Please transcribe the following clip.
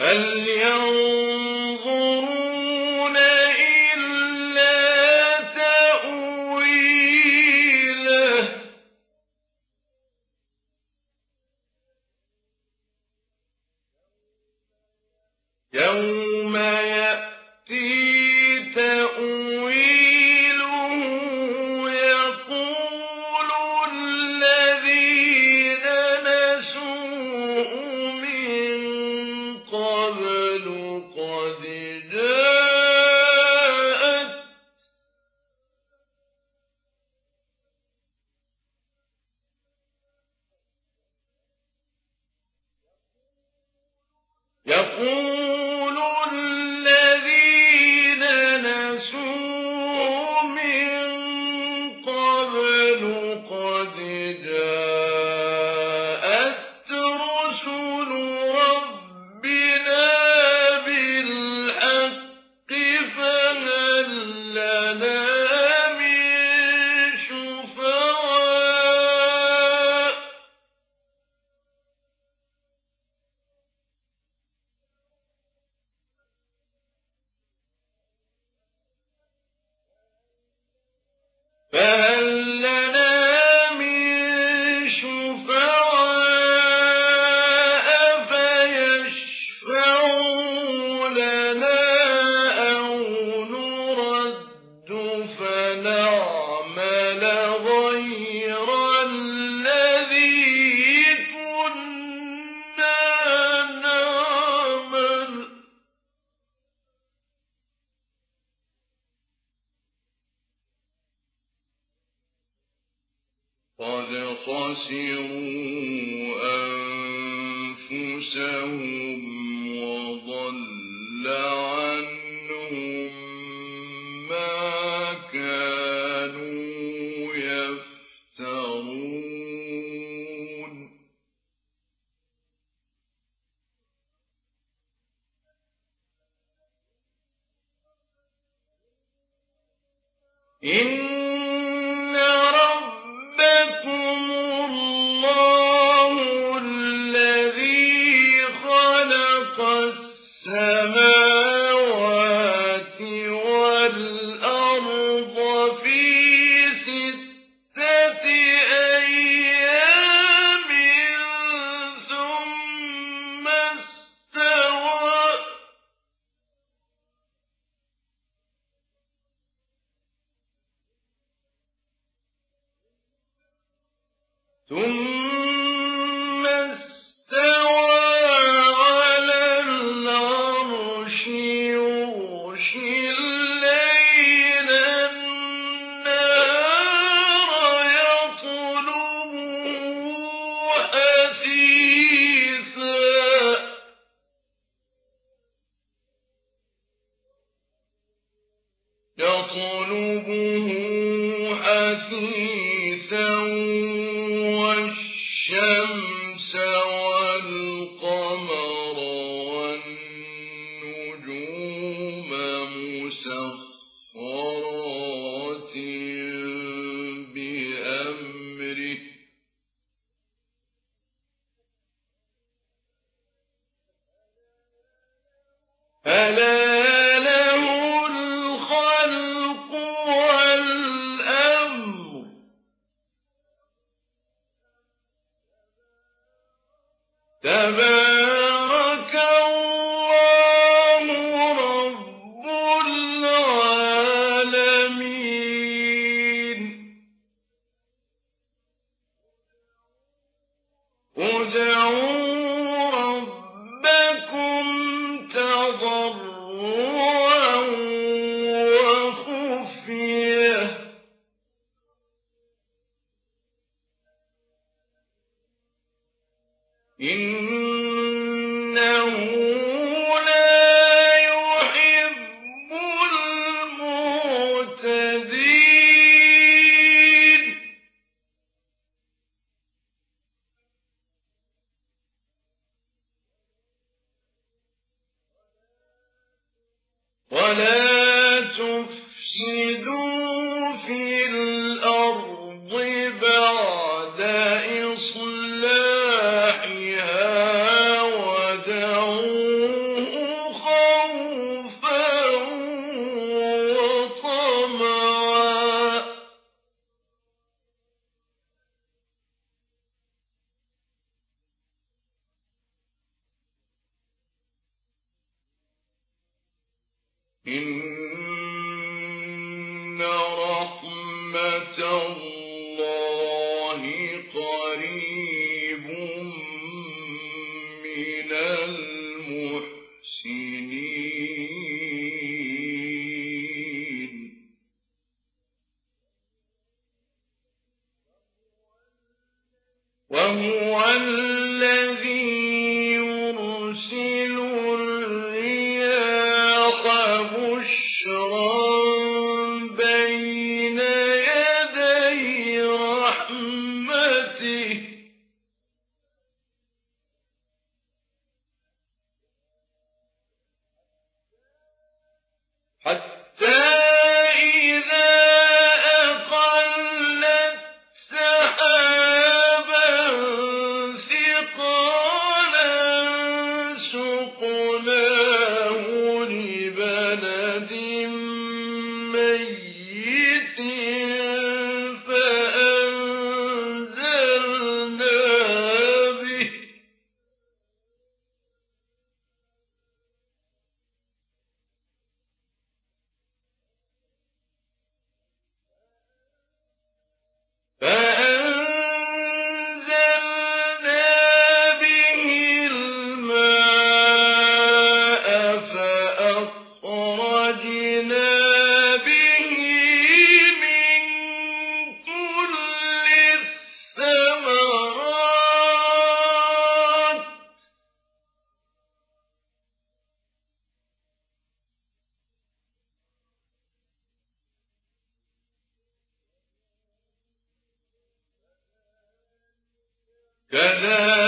هل ينظرون إلا تأويله يوم يأتي تأويله يقول الذين نسوه من قبل قد جاءت يقول الذين نسوه من قبل قد جاءت رسل ربنا بالحق فهل لنا من شفعاء فهل لنا من شفعاء فيشفعوا لنا أو نرد فنعمل غير الذي كنا نعمل قد خسروا أنفسهم وضل عنهم ما كانوا يفترون إن ربكم الله الذي خلق السماوات والأرض في 6 أيام ثم استوى على العرش يغشي الليل النهار يطلبه حثيثا والشمس والقمر والنجوم مسخرات بأمره ألا له الخلق والأمر تبارك الله رب العالمين ادعوا ربكم تضرعا وخفية إنه لا يحب المعتدين ولا تفسدوا في الأرض بعد إصلاحها ودعوه إن رحمة الله قريب من المحسنين وهو الذي يرسل الرياح بشرا بين يدي رحمته حتى إذا أقلت سحابا ثقالا سقناه لبلد ميت فأنزلنا به الماء فأخرجنا به من كل الثمرات كذلك